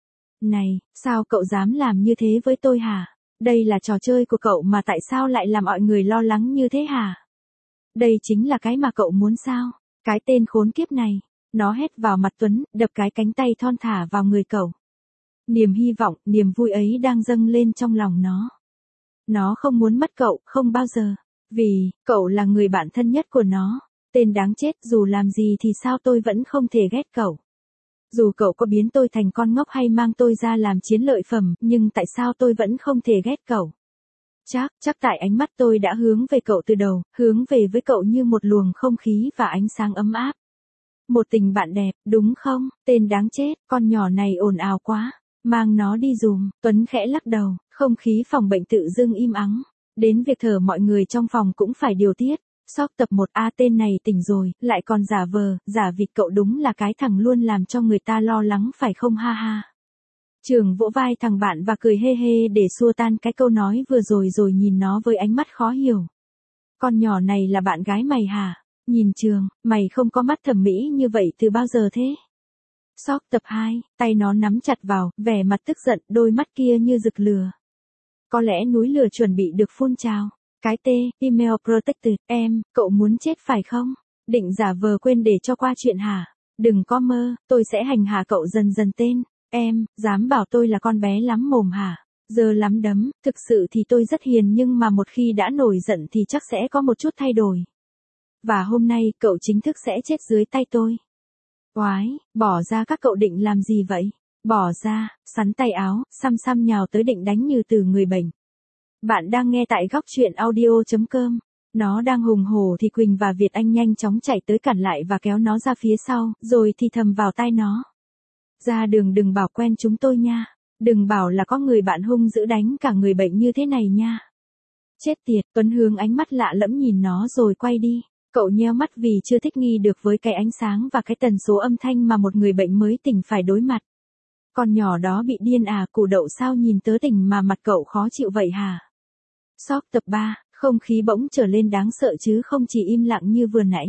Này, sao cậu dám làm như thế với tôi hả? Đây là trò chơi của cậu mà tại sao lại làm mọi người lo lắng như thế hả? Đây chính là cái mà cậu muốn sao? Cái tên khốn kiếp này. Nó hét vào mặt Tuấn, đập cái cánh tay thon thả vào người cậu. Niềm hy vọng, niềm vui ấy đang dâng lên trong lòng nó. Nó không muốn mất cậu, không bao giờ. Vì, cậu là người bạn thân nhất của nó. Tên đáng chết, dù làm gì thì sao tôi vẫn không thể ghét cậu. Dù cậu có biến tôi thành con ngốc hay mang tôi ra làm chiến lợi phẩm, nhưng tại sao tôi vẫn không thể ghét cậu? Chắc, chắc tại ánh mắt tôi đã hướng về cậu từ đầu, hướng về với cậu như một luồng không khí và ánh sáng ấm áp. Một tình bạn đẹp, đúng không? Tên đáng chết, con nhỏ này ồn ào quá. Mang nó đi dùm. Tuấn khẽ lắc đầu, không khí phòng bệnh tự dưng im ắng. Đến việc thở mọi người trong phòng cũng phải điều tiết. Sóc tập một A tên này tỉnh rồi, lại còn giả vờ, giả vịt cậu đúng là cái thằng luôn làm cho người ta lo lắng phải không ha ha. Trường vỗ vai thằng bạn và cười hê hê để xua tan cái câu nói vừa rồi rồi nhìn nó với ánh mắt khó hiểu. Con nhỏ này là bạn gái mày hả? Nhìn Trường, mày không có mắt thẩm mỹ như vậy từ bao giờ thế? Sóc tập hai, tay nó nắm chặt vào, vẻ mặt tức giận, đôi mắt kia như rực lửa. Có lẽ núi lửa chuẩn bị được phun trào. Cái T, email protected, em, cậu muốn chết phải không? Định giả vờ quên để cho qua chuyện hả? Đừng có mơ, tôi sẽ hành hạ cậu dần dần tên. Em, dám bảo tôi là con bé lắm mồm hả? Giờ lắm đấm, thực sự thì tôi rất hiền nhưng mà một khi đã nổi giận thì chắc sẽ có một chút thay đổi. Và hôm nay, cậu chính thức sẽ chết dưới tay tôi. Oái, bỏ ra các cậu định làm gì vậy? Bỏ ra, sắn tay áo, xăm xăm nhào tới định đánh Như Từ người bệnh. Bạn đang nghe tại góc truyện audio.com. Nó đang hùng hổ thì Quỳnh và Việt Anh nhanh chóng chạy tới cản lại và kéo nó ra phía sau, rồi thì thầm vào tai nó. Ra đường đừng bảo quen chúng tôi nha. Đừng bảo là có người bạn hung dữ đánh cả người bệnh như thế này nha. Chết tiệt, Tuấn hướng ánh mắt lạ lẫm nhìn nó rồi quay đi. Cậu nheo mắt vì chưa thích nghi được với cái ánh sáng và cái tần số âm thanh mà một người bệnh mới tỉnh phải đối mặt. Con nhỏ đó bị điên à, củ đậu sao nhìn tớ tỉnh mà mặt cậu khó chịu vậy hả? Sóc tập ba, không khí bỗng trở lên đáng sợ chứ không chỉ im lặng như vừa nãy.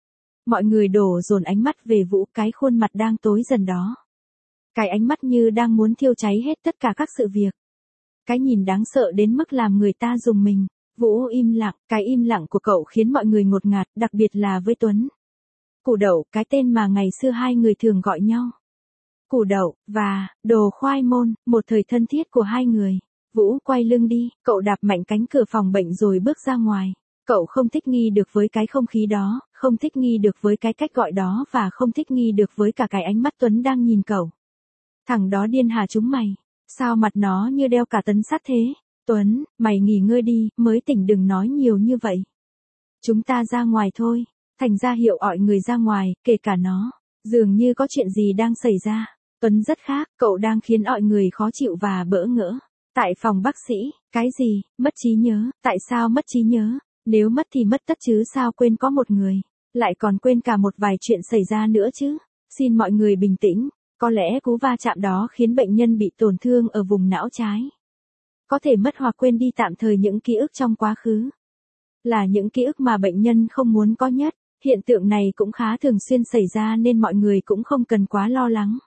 Mọi người đổ dồn ánh mắt về Vũ, cái khuôn mặt đang tối dần đó. Cái ánh mắt như đang muốn thiêu cháy hết tất cả các sự việc. Cái nhìn đáng sợ đến mức làm người ta rùng mình. Vũ im lặng, cái im lặng của cậu khiến mọi người ngột ngạt, đặc biệt là với Tuấn. Củ đậu, cái tên mà ngày xưa hai người thường gọi nhau. Củ đậu, và, đồ khoai môn, một thời thân thiết của hai người. Vũ quay lưng đi, cậu đạp mạnh cánh cửa phòng bệnh rồi bước ra ngoài. Cậu không thích nghi được với cái không khí đó, không thích nghi được với cái cách gọi đó và không thích nghi được với cả cái ánh mắt Tuấn đang nhìn cậu. Thằng đó điên hả chúng mày? Sao mặt nó như đeo cả tấn sắt thế? Tuấn, mày nghỉ ngơi đi, mới tỉnh đừng nói nhiều như vậy. Chúng ta ra ngoài thôi. Thành ra hiệu gọi người ra ngoài, kể cả nó. Dường như có chuyện gì đang xảy ra. Tuấn rất khác, cậu đang khiến mọi người khó chịu và bỡ ngỡ. Tại phòng bác sĩ, cái gì, mất trí nhớ, tại sao mất trí nhớ? Nếu mất thì mất tất chứ sao quên có một người. Lại còn quên cả một vài chuyện xảy ra nữa chứ. Xin mọi người bình tĩnh. Có lẽ cú va chạm đó khiến bệnh nhân bị tổn thương ở vùng não trái. Có thể mất hoặc quên đi tạm thời những ký ức trong quá khứ. Là những ký ức mà bệnh nhân không muốn có nhất. Hiện tượng này cũng khá thường xuyên xảy ra nên mọi người cũng không cần quá lo lắng.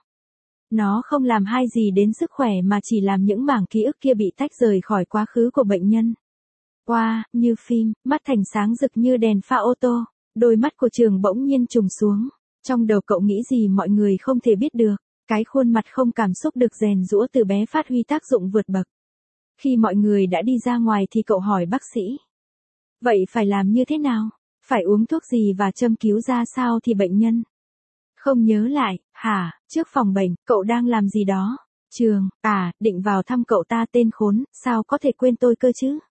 Nó không làm hai gì đến sức khỏe mà chỉ làm những mảng ký ức kia bị tách rời khỏi quá khứ của bệnh nhân. Wow, như phim, mắt Thành sáng rực như đèn pha ô tô. Đôi mắt của Trường bỗng nhiên trùng xuống. Trong đầu cậu nghĩ gì mọi người không thể biết được. Cái khuôn mặt không cảm xúc được rèn giũa từ bé phát huy tác dụng vượt bậc. Khi mọi người đã đi ra ngoài thì cậu hỏi bác sĩ. Vậy phải làm như thế nào? Phải uống thuốc gì và châm cứu ra sao thì bệnh nhân không nhớ lại, hả, trước phòng bệnh, cậu đang làm gì đó? Trường, à, định vào thăm cậu ta tên khốn, sao có thể quên tôi cơ chứ?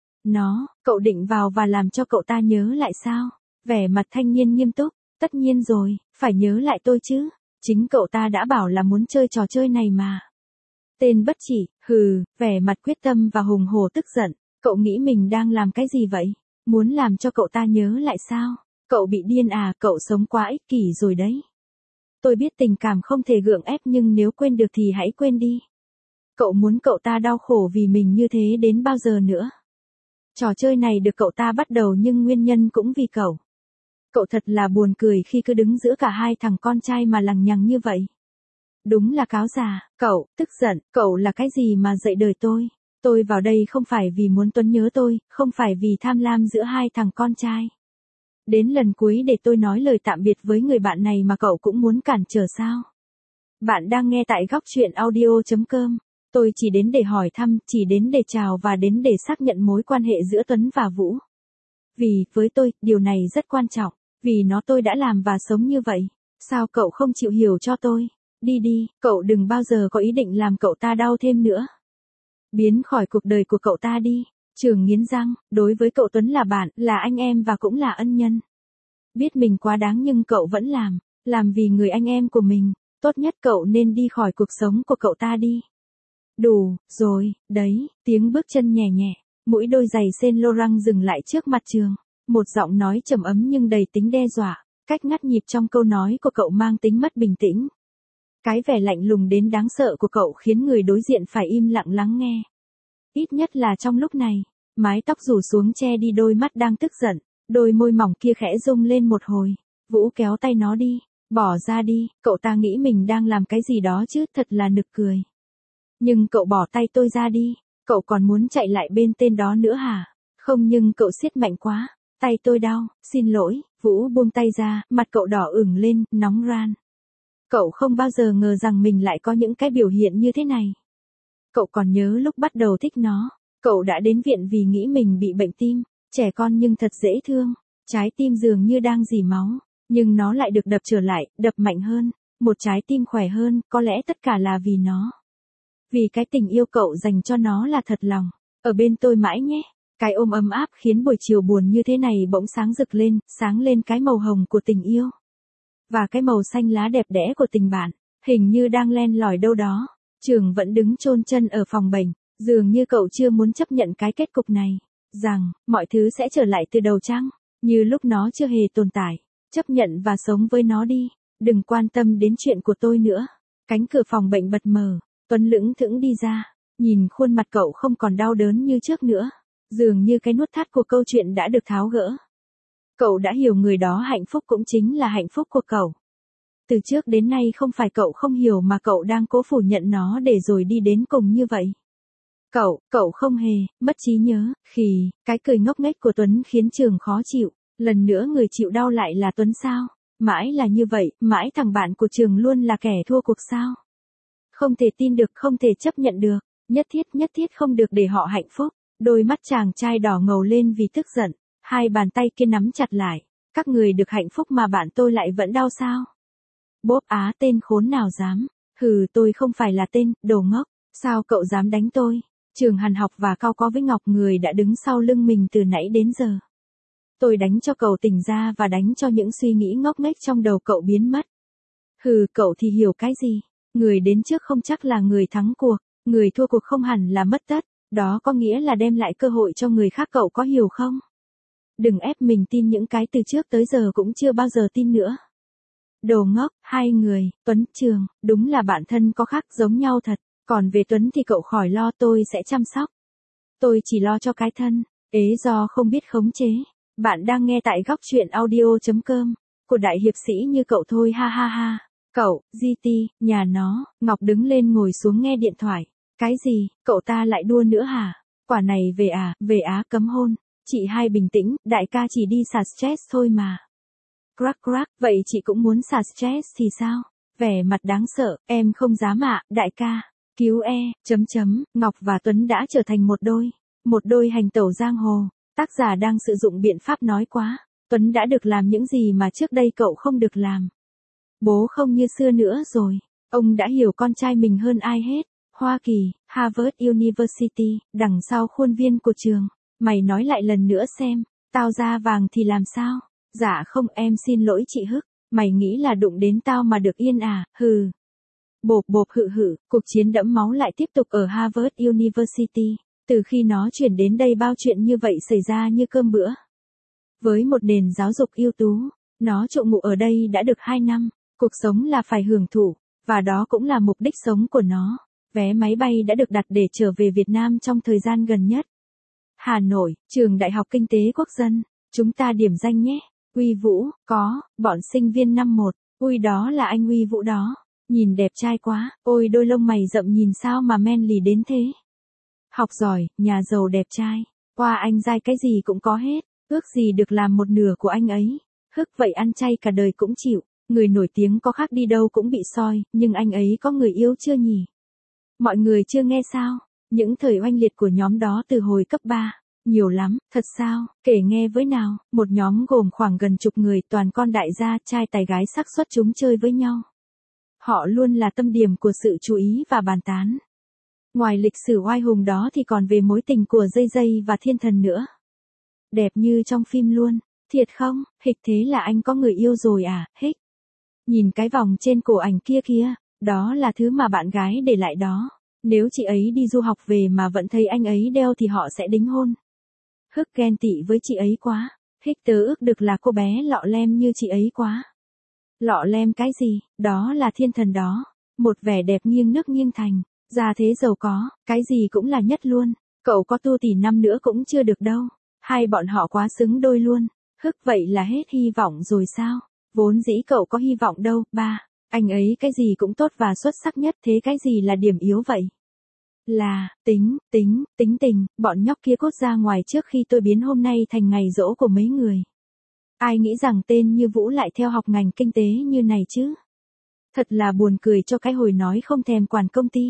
Nó, cậu định vào và làm cho cậu ta nhớ lại sao? Vẻ mặt thanh niên nghiêm túc, tất nhiên rồi, phải nhớ lại tôi chứ. Chính cậu ta đã bảo là muốn chơi trò chơi này mà. Tên bất chỉ, hừ, vẻ mặt quyết tâm và hùng hổ tức giận, cậu nghĩ mình đang làm cái gì vậy? Muốn làm cho cậu ta nhớ lại sao? Cậu bị điên à, cậu sống quá ích kỷ rồi đấy. Tôi biết tình cảm không thể gượng ép nhưng nếu quên được thì hãy quên đi. Cậu muốn cậu ta đau khổ vì mình như thế đến bao giờ nữa? Trò chơi này được cậu ta bắt đầu nhưng nguyên nhân cũng vì cậu. Cậu thật là buồn cười khi cứ đứng giữa cả hai thằng con trai mà lằng nhằng như vậy. Đúng là cáo già, cậu, tức giận, cậu là cái gì mà dạy đời tôi? Tôi vào đây không phải vì muốn Tuấn nhớ tôi, không phải vì tham lam giữa hai thằng con trai. Đến lần cuối để tôi nói lời tạm biệt với người bạn này mà cậu cũng muốn cản trở sao? Bạn đang nghe tại góc chuyện audio chấm com. Tôi chỉ đến để hỏi thăm, chỉ đến để chào và đến để xác nhận mối quan hệ giữa Tuấn và Vũ. Vì, với tôi, điều này rất quan trọng. Vì nó tôi đã làm và sống như vậy. Sao cậu không chịu hiểu cho tôi? Đi đi, cậu đừng bao giờ có ý định làm cậu ta đau thêm nữa. Biến khỏi cuộc đời của cậu ta đi. Trường nghiến răng, đối với cậu Tuấn là bạn, là anh em và cũng là ân nhân. Biết mình quá đáng nhưng cậu vẫn làm, làm vì người anh em của mình, tốt nhất cậu nên đi khỏi cuộc sống của cậu ta đi. Đủ, rồi, đấy, tiếng bước chân nhẹ nhẹ, mũi đôi giày Saint Laurent dừng lại trước mặt Trường. Một giọng nói trầm ấm nhưng đầy tính đe dọa, cách ngắt nhịp trong câu nói của cậu mang tính mất bình tĩnh. Cái vẻ lạnh lùng đến đáng sợ của cậu khiến người đối diện phải im lặng lắng nghe. Ít nhất là trong lúc này, mái tóc rủ xuống che đi đôi mắt đang tức giận, đôi môi mỏng kia khẽ rung lên một hồi. Vũ kéo tay nó đi, bỏ ra đi, cậu ta nghĩ mình đang làm cái gì đó chứ, thật là nực cười. Nhưng cậu bỏ tay tôi ra đi, cậu còn muốn chạy lại bên tên đó nữa hả? Không nhưng cậu siết mạnh quá, tay tôi đau, xin lỗi, Vũ buông tay ra, mặt cậu đỏ ửng lên, nóng ran. Cậu không bao giờ ngờ rằng mình lại có những cái biểu hiện như thế này. Cậu còn nhớ lúc bắt đầu thích nó, cậu đã đến viện vì nghĩ mình bị bệnh tim, trẻ con nhưng thật dễ thương, trái tim dường như đang rỉ máu, nhưng nó lại được đập trở lại, đập mạnh hơn, một trái tim khỏe hơn, có lẽ tất cả là vì nó. Vì cái tình yêu cậu dành cho nó là thật lòng, ở bên tôi mãi nhé. Cái ôm ấm áp khiến buổi chiều buồn như thế này bỗng sáng rực lên, sáng lên cái màu hồng của tình yêu. Và cái màu xanh lá đẹp đẽ của tình bạn, hình như đang len lỏi đâu đó. Trường vẫn đứng chôn chân ở phòng bệnh, dường như cậu chưa muốn chấp nhận cái kết cục này. Rằng, mọi thứ sẽ trở lại từ đầu chăng, như lúc nó chưa hề tồn tại. Chấp nhận và sống với nó đi, đừng quan tâm đến chuyện của tôi nữa. Cánh cửa phòng bệnh bật mở, Tuấn lững thững đi ra, nhìn khuôn mặt cậu không còn đau đớn như trước nữa. Dường như cái nút thắt của câu chuyện đã được tháo gỡ. Cậu đã hiểu người đó hạnh phúc cũng chính là hạnh phúc của cậu. Từ trước đến nay không phải cậu không hiểu mà cậu đang cố phủ nhận nó để rồi đi đến cùng như vậy. Cậu, cậu không hề, mất trí nhớ, khì, cái cười ngốc nghếch của Tuấn khiến Trường khó chịu. Lần nữa người chịu đau lại là Tuấn sao? Mãi là như vậy, mãi thằng bạn của Trường luôn là kẻ thua cuộc sao? Không thể tin được, không thể chấp nhận được, nhất thiết nhất thiết không được để họ hạnh phúc. Đôi mắt chàng trai đỏ ngầu lên vì tức giận, hai bàn tay kia nắm chặt lại. Các người được hạnh phúc mà bạn tôi lại vẫn đau sao? Bốp á, tên khốn nào dám? Hừ, tôi không phải là tên, đồ ngốc. Sao cậu dám đánh tôi? Trường Hàn Học và Cao có với Ngọc người đã đứng sau lưng mình từ nãy đến giờ. Tôi đánh cho cậu tỉnh ra và đánh cho những suy nghĩ ngốc nghếch trong đầu cậu biến mất. Hừ, cậu thì hiểu cái gì? Người đến trước không chắc là người thắng cuộc, người thua cuộc không hẳn là mất tất. Đó có nghĩa là đem lại cơ hội cho người khác, cậu có hiểu không? Đừng ép mình tin những cái từ trước tới giờ cũng chưa bao giờ tin nữa. Đồ ngốc, hai người, Tuấn, Trường, đúng là bạn thân có khác giống nhau thật. Còn về Tuấn thì cậu khỏi lo, tôi sẽ chăm sóc. Tôi chỉ lo cho cái thân, ế do không biết khống chế. Bạn đang nghe tại góc chuyện audio chấm com, của đại hiệp sĩ như cậu thôi, ha ha ha. Cậu, giê tê, nhà nó, Ngọc đứng lên ngồi xuống nghe điện thoại. Cái gì, cậu ta lại đua nữa hả? Quả này về à, về Á cấm hôn. Chị hai bình tĩnh, đại ca chỉ đi xả stress thôi mà. Crack crack, vậy chị cũng muốn xả stress thì sao? Vẻ mặt đáng sợ, em không dám ạ, đại ca. Cứu e, chấm chấm, Ngọc và Tuấn đã trở thành một đôi. Một đôi hành tẩu giang hồ. Tác giả đang sử dụng biện pháp nói quá. Tuấn đã được làm những gì mà trước đây cậu không được làm. Bố không như xưa nữa rồi. Ông đã hiểu con trai mình hơn ai hết. Hoa Kỳ, Harvard University, đằng sau khuôn viên của trường. Mày nói lại lần nữa xem, tao da vàng thì làm sao? Dạ không, em xin lỗi chị Hức. Mày nghĩ là đụng đến tao mà được yên à, hừ. Bộp bộp hự hự, cuộc chiến đẫm máu lại tiếp tục ở Harvard University. Từ khi nó chuyển đến đây bao chuyện như vậy xảy ra như cơm bữa. Với một nền giáo dục ưu tú, nó trụ ngụ ở đây đã được hai năm. Cuộc sống là phải hưởng thụ, và đó cũng là mục đích sống của nó. Vé máy bay đã được đặt để trở về Việt Nam trong thời gian gần nhất. Hà Nội, Trường Đại học Kinh tế Quốc dân. Chúng ta điểm danh nhé. Uy Vũ, có, bọn sinh viên năm một. Ui đó là anh Uy Vũ đó. Nhìn đẹp trai quá, ôi đôi lông mày rậm nhìn sao mà men lì đến thế. Học giỏi, nhà giàu đẹp trai. Qua anh giai cái gì cũng có hết. Ước gì được làm một nửa của anh ấy. Hức vậy ăn chay cả đời cũng chịu. Người nổi tiếng có khác đi đâu cũng bị soi, nhưng anh ấy có người yêu chưa nhỉ? Mọi người chưa nghe sao? Những thời oanh liệt của nhóm đó từ hồi cấp ba. Nhiều lắm, thật sao? Kể nghe với nào. Một nhóm gồm khoảng gần chục người, toàn con đại gia, trai tài gái xác suất chúng chơi với nhau. Họ luôn là tâm điểm của sự chú ý và bàn tán. Ngoài lịch sử oai hùng đó thì còn về mối tình của Dây Dây và Thiên Thần nữa. Đẹp như trong phim luôn. Thiệt không? Hịch thế là anh có người yêu rồi à? Hích. Nhìn cái vòng trên cổ ảnh kia kia, đó là thứ mà bạn gái để lại đó. Nếu chị ấy đi du học về mà vẫn thấy anh ấy đeo thì họ sẽ đính hôn. Hức ghen tị với chị ấy quá. Hích tớ ước được là cô bé lọ lem như chị ấy quá. Lọ lem cái gì? Đó là Thiên Thần đó. Một vẻ đẹp nghiêng nước nghiêng thành. Gia thế giàu có, cái gì cũng là nhất luôn. Cậu có tu tỷ năm nữa cũng chưa được đâu. Hai bọn họ quá xứng đôi luôn. Hức vậy là hết hy vọng rồi sao? Vốn dĩ cậu có hy vọng đâu, ba. Anh ấy cái gì cũng tốt và xuất sắc nhất, thế cái gì là điểm yếu vậy? Là, tính, tính, tính tình, bọn nhóc kia cốt ra ngoài trước khi tôi biến hôm nay thành ngày giỗ của mấy người. Ai nghĩ rằng tên như Vũ lại theo học ngành kinh tế như này chứ? Thật là buồn cười cho cái hồi nói không thèm quản công ty.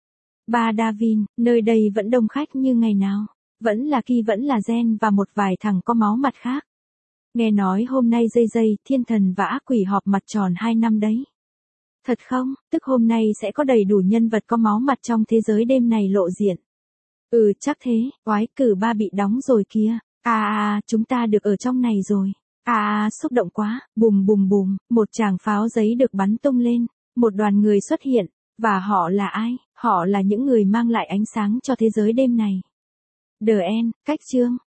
Ba Davin, nơi đây vẫn đông khách như ngày nào. Vẫn là Ki, vẫn là Gen và một vài thằng có máu mặt khác. Nghe nói hôm nay Dây Dây, Thiên Thần và Ác Quỷ họp mặt tròn hai năm đấy. Thật không? Tức hôm nay sẽ có đầy đủ nhân vật có máu mặt trong thế giới đêm này lộ diện. Ừ chắc thế, oái cử ba bị đóng rồi kia. À à, chúng ta được ở trong này rồi. À à, xúc động quá, bùm bùm bùm, một tràng pháo giấy được bắn tung lên. Một đoàn người xuất hiện. Và họ là ai? Họ là những người mang lại ánh sáng cho thế giới đêm này. The End, cách chương.